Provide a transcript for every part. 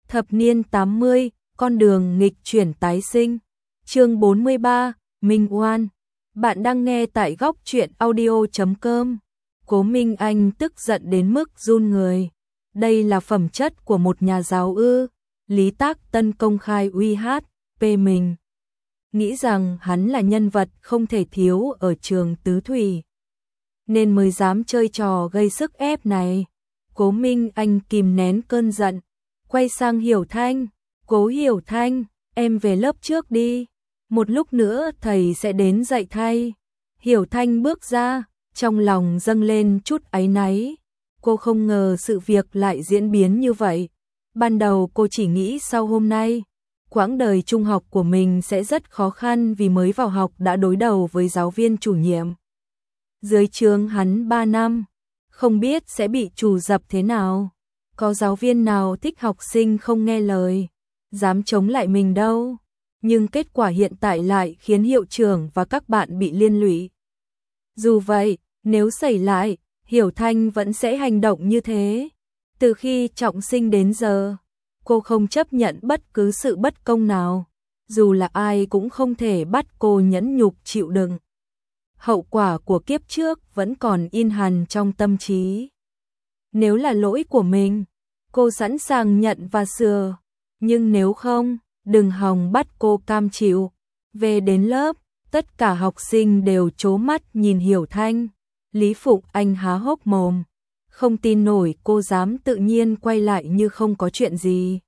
Thập niên 80, con đường nghịch chuyển tái sinh. Chương 43, Minh Oan. Bạn đang nghe tại góc truyện audio.com. Cố Minh Anh tức giận đến mức run người. Đây là phẩm chất của một nhà giáo ư? Lý Tác Tân công khai uy hát mình. Nghĩ rằng hắn là nhân vật không thể thiếu ở trường tứ thủy, nên mới dám chơi trò gây sức ép này. Cố Minh Anh kìm nén cơn giận, quay sang Hiểu Thanh. Cố Hiểu Thanh, em về lớp trước đi. Một lúc nữa thầy sẽ đến dạy thay. Hiểu Thanh bước ra, trong lòng dâng lên chút áy náy. Cô không ngờ sự việc lại diễn biến như vậy. Ban đầu cô chỉ nghĩ sau hôm nay, quãng đời trung học của mình sẽ rất khó khăn vì mới vào học đã đối đầu với giáo viên chủ nhiệm. Dưới trướng hắn 3 năm, không biết sẽ bị trù dập thế nào. Có giáo viên nào thích học sinh không nghe lời, dám chống lại mình đâu. Nhưng kết quả hiện tại lại khiến hiệu trưởng và các bạn bị liên lụy. Dù vậy, nếu xảy lại, Hiểu Thanh vẫn sẽ hành động như thế. Từ khi trọng sinh đến giờ, cô không chấp nhận bất cứ sự bất công nào. Dù là ai cũng không thể bắt cô nhẫn nhục chịu đựng. Hậu quả của kiếp trước vẫn còn in hằn trong tâm trí. Nếu là lỗi của mình, cô sẵn sàng nhận và sửa. Nhưng nếu không, đừng hòng bắt cô cam chịu. Về đến lớp, tất cả học sinh đều trố mắt nhìn Hiểu Thanh. Lý Phụng Anh há hốc mồm, không tin nổi cô dám tự nhiên quay lại như không có chuyện gì.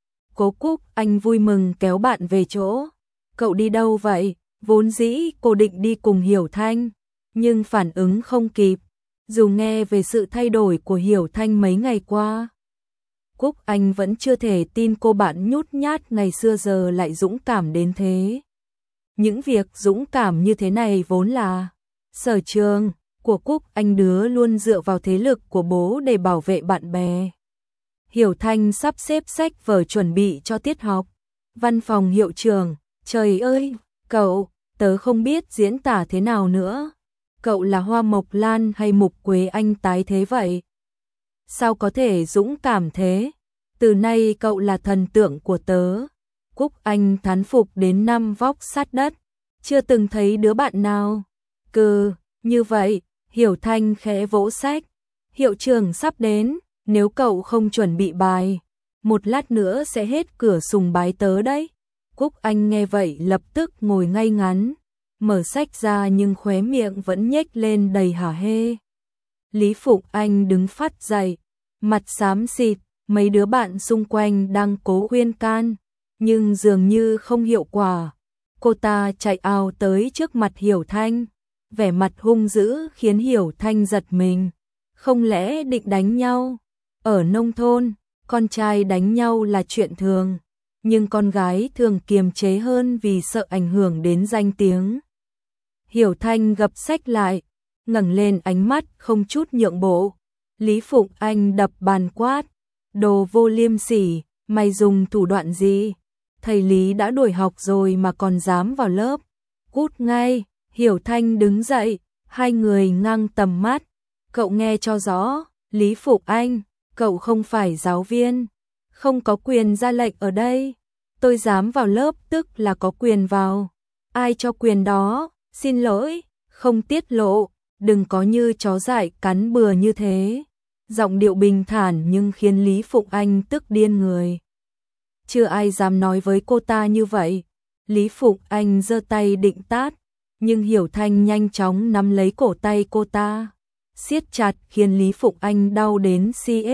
Cố Cúc Anh vui mừng kéo bạn về chỗ. Cậu đi đâu vậy? Vốn dĩ cô định đi cùng Hiểu Thanh, nhưng phản ứng không kịp. Dù nghe về sự thay đổi của Hiểu Thanh mấy ngày qua, Cúc Anh vẫn chưa thể tin cô bạn nhút nhát ngày xưa giờ lại dũng cảm đến thế. Những việc dũng cảm như thế này vốn là sở trường của Cúc Anh, đứa luôn dựa vào thế lực của bố để bảo vệ bạn bè. Hiểu Thanh sắp xếp sách vở chuẩn bị cho tiết học. Văn phòng hiệu trưởng, trời ơi, cậu, tớ không biết diễn tả thế nào nữa. Cậu là Hoa Mộc Lan hay Mục Quế Anh tái thế vậy? Sao có thể dũng cảm thế? Từ nay cậu là thần tượng của tớ. Cúc Anh thán phục đến 5 vóc sát đất. Chưa từng thấy đứa bạn nào như vậy. Hiểu Thanh khẽ vỗ sách. Hiệu trưởng sắp đến, nếu cậu không chuẩn bị bài, một lát nữa sẽ hết cửa sùng bái tớ đấy. Cúc Anh nghe vậy lập tức ngồi ngay ngắn, mở sách ra nhưng khóe miệng vẫn nhếch lên đầy hả hê. Lý Phụng Anh đứng phắt dậy, mặt xám xịt, mấy đứa bạn xung quanh đang cố khuyên can, nhưng dường như không hiệu quả. Cô ta chạy ào tới trước mặt Hiểu Thanh, vẻ mặt hung dữ khiến Hiểu Thanh giật mình. Không lẽ định đánh nhau? Ở nông thôn, con trai đánh nhau là chuyện thường, nhưng con gái thường kiềm chế hơn vì sợ ảnh hưởng đến danh tiếng. Hiểu Thanh gập sách lại, ngẩng lên ánh mắt không chút nhượng bộ. Lý Phụng Anh đập bàn quát, đồ vô liêm sỉ, mày dùng thủ đoạn gì? Thầy Lý đã đuổi học rồi mà còn dám vào lớp. Cút ngay. Hiểu Thanh đứng dậy, hai người ngang tầm mắt. Cậu nghe cho rõ, Lý Phụng Anh, cậu không phải giáo viên, không có quyền ra lệnh ở đây. Tôi dám vào lớp tức là có quyền vào. Ai cho quyền đó? Xin lỗi, không tiết lộ, đừng có như chó dại cắn bừa như thế. Giọng điệu bình thản nhưng khiến Lý Phụng Anh tức điên người. Chưa ai dám nói với cô ta như vậy. Lý Phụng Anh giơ tay định tát, nhưng Hiểu Thanh nhanh chóng nắm lấy cổ tay cô ta, siết chặt khiến Lý Phụng Anh đau đến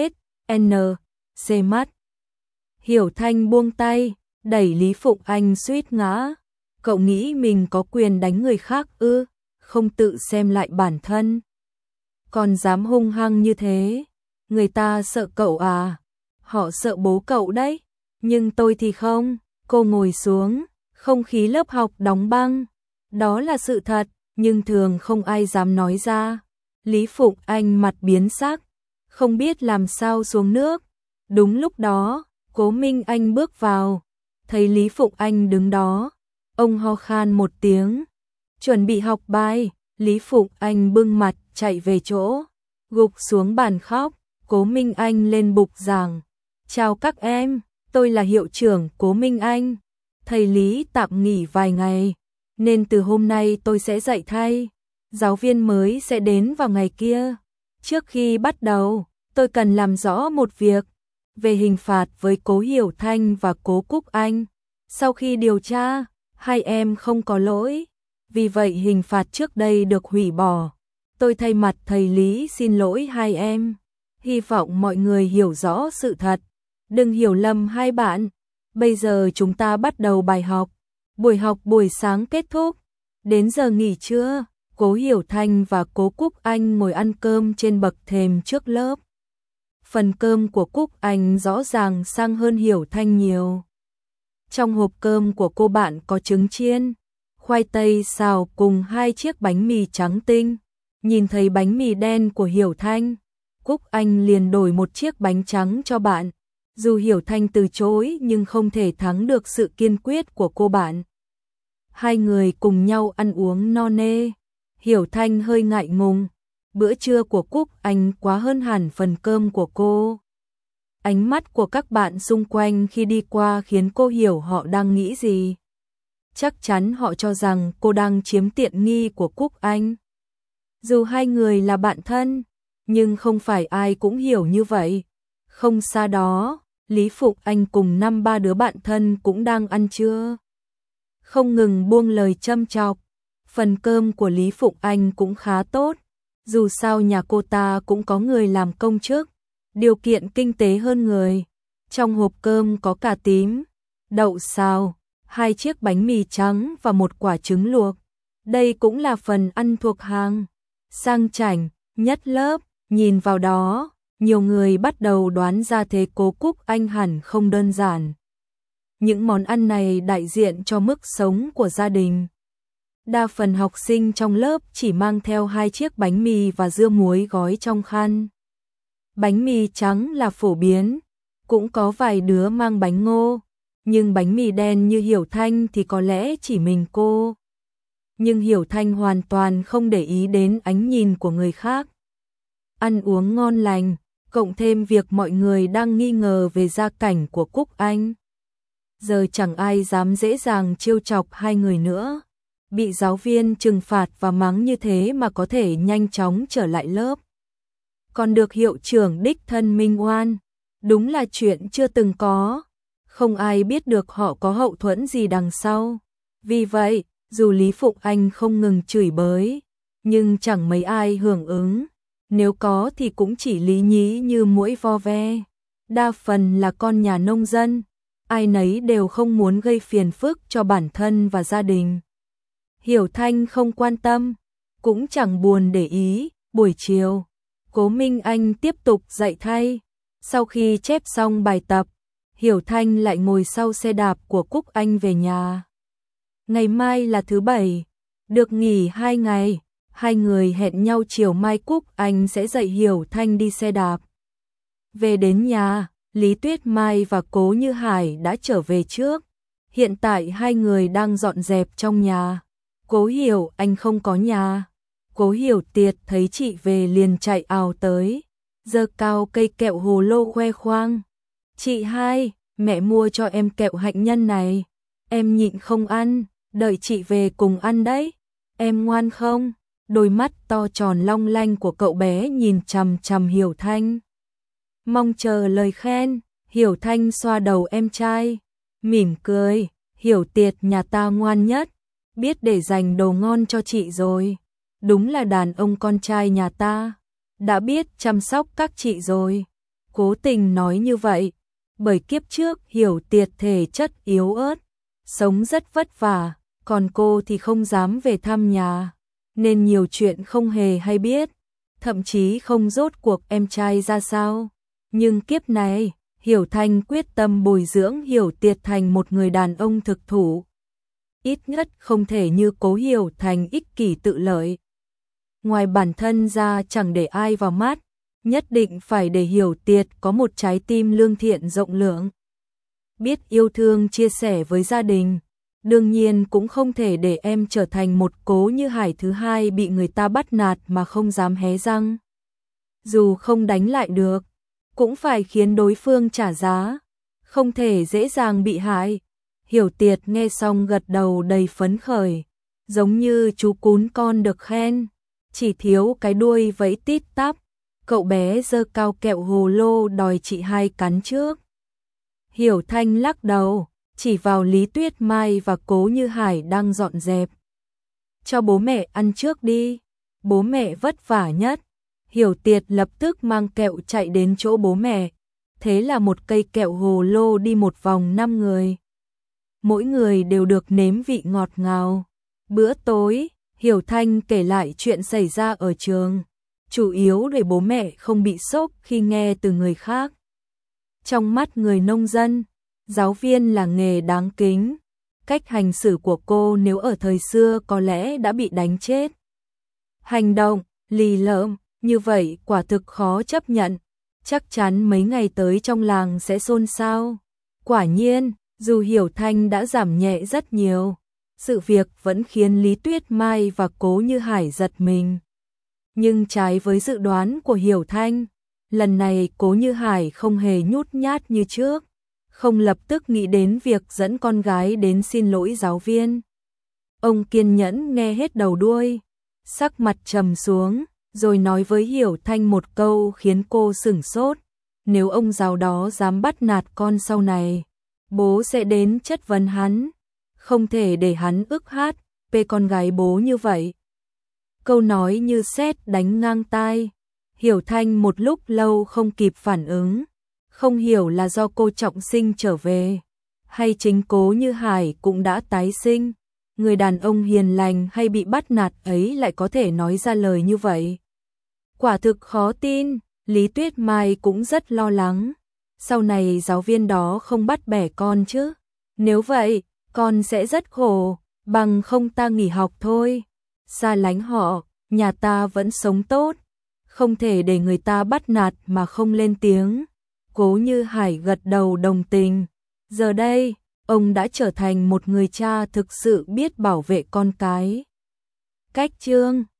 xê mắt. Hiểu Thanh buông tay, đẩy Lý Phụng Anh suýt ngã. Cậu nghĩ mình có quyền đánh người khác ư? Không tự xem lại bản thân, còn dám hung hăng như thế. Người ta sợ cậu à? Họ sợ bố cậu đấy, nhưng tôi thì không. Cô ngồi xuống, không khí lớp học đóng băng. Đó là sự thật, nhưng thường không ai dám nói ra. Lý Phụng Anh mặt biến sắc, không biết làm sao xuống nước. Đúng lúc đó, Cố Minh Anh bước vào, thấy Lý Phụng Anh đứng đó, ông ho khan một tiếng, chuẩn bị học bài. Lý Phụng Anh bưng mặt chạy về chỗ, gục xuống bàn khóc. Cố Minh Anh lên bục giảng, chào các em, tôi là hiệu trưởng Cố Minh Anh. Thầy Lý tạm nghỉ vài ngày, nên từ hôm nay tôi sẽ dạy thay. Giáo viên mới sẽ đến vào ngày kia. Trước khi bắt đầu, tôi cần làm rõ một việc về hình phạt với Cố Hiểu Thanh và Cố Cúc Anh. Sau khi điều tra, hai em không có lỗi, vì vậy hình phạt trước đây được hủy bỏ. Tôi thay mặt thầy Lý xin lỗi hai em. Hy vọng mọi người hiểu rõ sự thật, đừng hiểu lầm hai bạn. Bây giờ chúng ta bắt đầu bài học. Buổi học buổi sáng kết thúc, đến giờ nghỉ trưa, Cố Hiểu Thanh và Cố Cúc Anh ngồi ăn cơm trên bậc thềm trước lớp. Phần cơm của Cúc Anh rõ ràng sang hơn Hiểu Thanh nhiều. Trong hộp cơm của cô bạn có trứng chiên, khoai tây xào cùng 2 chiếc bánh mì trắng tinh. Nhìn thấy bánh mì đen của Hiểu Thanh, Cúc Anh liền đổi một chiếc bánh trắng cho bạn. Dù Hiểu Thanh từ chối nhưng không thể thắng được sự kiên quyết của cô bạn. Hai người cùng nhau ăn uống no nê. Hiểu Thanh hơi ngại ngùng. Bữa trưa của Cúc Anh quá hơn hẳn phần cơm của cô. Ánh mắt của các bạn xung quanh khi đi qua khiến cô hiểu họ đang nghĩ gì. Chắc chắn họ cho rằng cô đang chiếm tiện nghi của Cúc Anh. Dù hai người là bạn thân, nhưng không phải ai cũng hiểu như vậy. Không xa đó, Lý Phụng Anh cùng 5-3 đứa bạn thân cũng đang ăn trưa. Không ngừng buông lời châm chọc. Phần cơm của Lý Phụng Anh cũng khá tốt. Dù sao nhà cô ta cũng có người làm công chức, điều kiện kinh tế hơn người. Trong hộp cơm có cà tím, đậu xào, 2 chiếc bánh mì trắng và một quả trứng luộc. Đây cũng là phần ăn thuộc hàng sang chảnh nhất lớp. Nhìn vào đó, nhiều người bắt đầu đoán ra thế Cố Cúc Anh hẳn không đơn giản. Những món ăn này đại diện cho mức sống của gia đình. Đa phần học sinh trong lớp chỉ mang theo 2 chiếc bánh mì và dưa muối gói trong khăn. Bánh mì trắng là phổ biến, cũng có vài đứa mang bánh ngô, nhưng bánh mì đen như Hiểu Thanh thì có lẽ chỉ mình cô. Nhưng Hiểu Thanh hoàn toàn không để ý đến ánh nhìn của người khác. Ăn uống ngon lành, cộng thêm việc mọi người đang nghi ngờ về gia cảnh của Cúc Anh. Giờ chẳng ai dám dễ dàng trêu chọc hai người nữa. Bị giáo viên trừng phạt và mắng như thế mà có thể nhanh chóng trở lại lớp. Còn được hiệu trưởng đích thân minh oan, đúng là chuyện chưa từng có. Không ai biết được họ có hậu thuẫn gì đằng sau. Vì vậy, dù Lý Phụng Anh không ngừng chửi bới, nhưng chẳng mấy ai hưởng ứng. Nếu có thì cũng chỉ lý nhí như muỗi vo ve. Đa phần là con nhà nông dân, ai nấy đều không muốn gây phiền phức cho bản thân và gia đình. Hiểu Thanh không quan tâm, cũng chẳng buồn để ý. Buổi chiều, Cố Minh Anh tiếp tục dạy thay. Sau khi chép xong bài tập, Hiểu Thanh lại ngồi sau xe đạp của Cúc Anh về nhà. Ngày mai là thứ Bảy, được nghỉ 2 ngày. Hai người hẹn nhau chiều mai Cúc Anh sẽ dạy Hiểu Thanh đi xe đạp. Về đến nhà, Lý Tuyết Mai và Cố Như Hải đã trở về trước. Hiện tại hai người đang dọn dẹp trong nhà. Cố Hiểu Anh không có nhà. Cố Hiểu Tiệt thấy chị về liền chạy ào tới, giơ cao cây kẹo hồ lô khoe khoang. Chị hai, mẹ mua cho em kẹo hạnh nhân này. Em nhịn không ăn, đợi chị về cùng ăn đấy. Em ngoan không? Đôi mắt to tròn long lanh của cậu bé nhìn chằm chằm Hiểu Thanh. Mong chờ lời khen. Hiểu Thanh xoa đầu em trai, mỉm cười. Hiểu Tiệt nhà ta ngoan nhất, biết để dành đồ ngon cho chị rồi. Đúng là đàn ông con trai nhà ta, đã biết chăm sóc các chị rồi. Cố tình nói như vậy, bởi kiếp trước Hiểu Tiệt thể chất yếu ớt, sống rất vất vả, còn cô thì không dám về thăm nhà, nên nhiều chuyện không hề hay biết, thậm chí không rốt cuộc em trai ra sao. Nhưng kiếp này, Hiểu Thanh quyết tâm bồi dưỡng Hiểu Tiệt thành một người đàn ông thực thụ. Ít nhất không thể như Cố Hiểu Thành ích kỷ tự lợi. Ngoài bản thân ra chẳng để ai vào mắt, nhất định phải để Hiểu Tiệt có một trái tim lương thiện rộng lượng. Biết yêu thương chia sẻ với gia đình, đương nhiên cũng không thể để em trở thành một Cố Như Hải thứ hai bị người ta bắt nạt mà không dám hé răng. Dù không đánh lại được, cũng phải khiến đối phương trả giá. không thể dễ dàng bị hại. Hiểu Tiệt nghe xong gật đầu đầy phấn khởi, giống như chú cún con được khen, chỉ thiếu cái đuôi vẫy tít tắp. Cậu bé giơ cao kẹo hồ lô đòi chị hai cắn trước. Hiểu Thanh lắc đầu, chỉ vào Lý Tuyết Mai và Cố Như Hải đang dọn dẹp. Cho bố mẹ ăn trước đi, bố mẹ vất vả nhất. Hiểu Tiệt lập tức mang kẹo chạy đến chỗ bố mẹ. Thế là một cây kẹo hồ lô đi một vòng 5 người. Mỗi người đều được nếm vị ngọt ngào. Bữa tối, Hiểu Thanh kể lại chuyện xảy ra ở trường, chủ yếu để bố mẹ không bị sốc khi nghe từ người khác. Trong mắt người nông dân, giáo viên là nghề đáng kính. Cách hành xử của cô nếu ở thời xưa có lẽ đã bị đánh chết. Hành động lì lợm như vậy quả thực khó chấp nhận. Chắc chắn mấy ngày tới trong làng sẽ xôn xao. Quả nhiên, dù Hiểu Thanh đã giảm nhẹ rất nhiều, sự việc vẫn khiến Lý Tuyết Mai và Cố Như Hải giật mình. Nhưng trái với dự đoán của Hiểu Thanh, lần này Cố Như Hải không hề nhút nhát như trước, không lập tức nghĩ đến việc dẫn con gái đến xin lỗi giáo viên. Ông kiên nhẫn nghe hết đầu đuôi, sắc mặt trầm xuống, rồi nói với Hiểu Thanh một câu khiến cô sửng sốt. Nếu ông giáo đó dám bắt nạt con sau này, bố sẽ đến chất vấn hắn, không thể để hắn ức hát về con gái bố như vậy. Câu nói như sét đánh ngang tai. Hiểu Thanh một lúc lâu không kịp phản ứng, không hiểu là do cô trọng sinh trở về, hay chính Cố Như Hải cũng đã tái sinh. Người đàn ông hiền lành hay bị bắt nạt ấy lại có thể nói ra lời như vậy. Quả thực khó tin. Lý Tuyết Mai cũng rất lo lắng. Sau này giáo viên đó không bắt bẻ con chứ? Nếu vậy, con sẽ rất khổ, bằng không ta nghỉ học thôi. Xa lánh họ, nhà ta vẫn sống tốt. Không thể để người ta bắt nạt mà không lên tiếng. Cố Như Hải gật đầu đồng tình. Giờ đây, ông đã trở thành một người cha thực sự biết bảo vệ con cái. Cách chương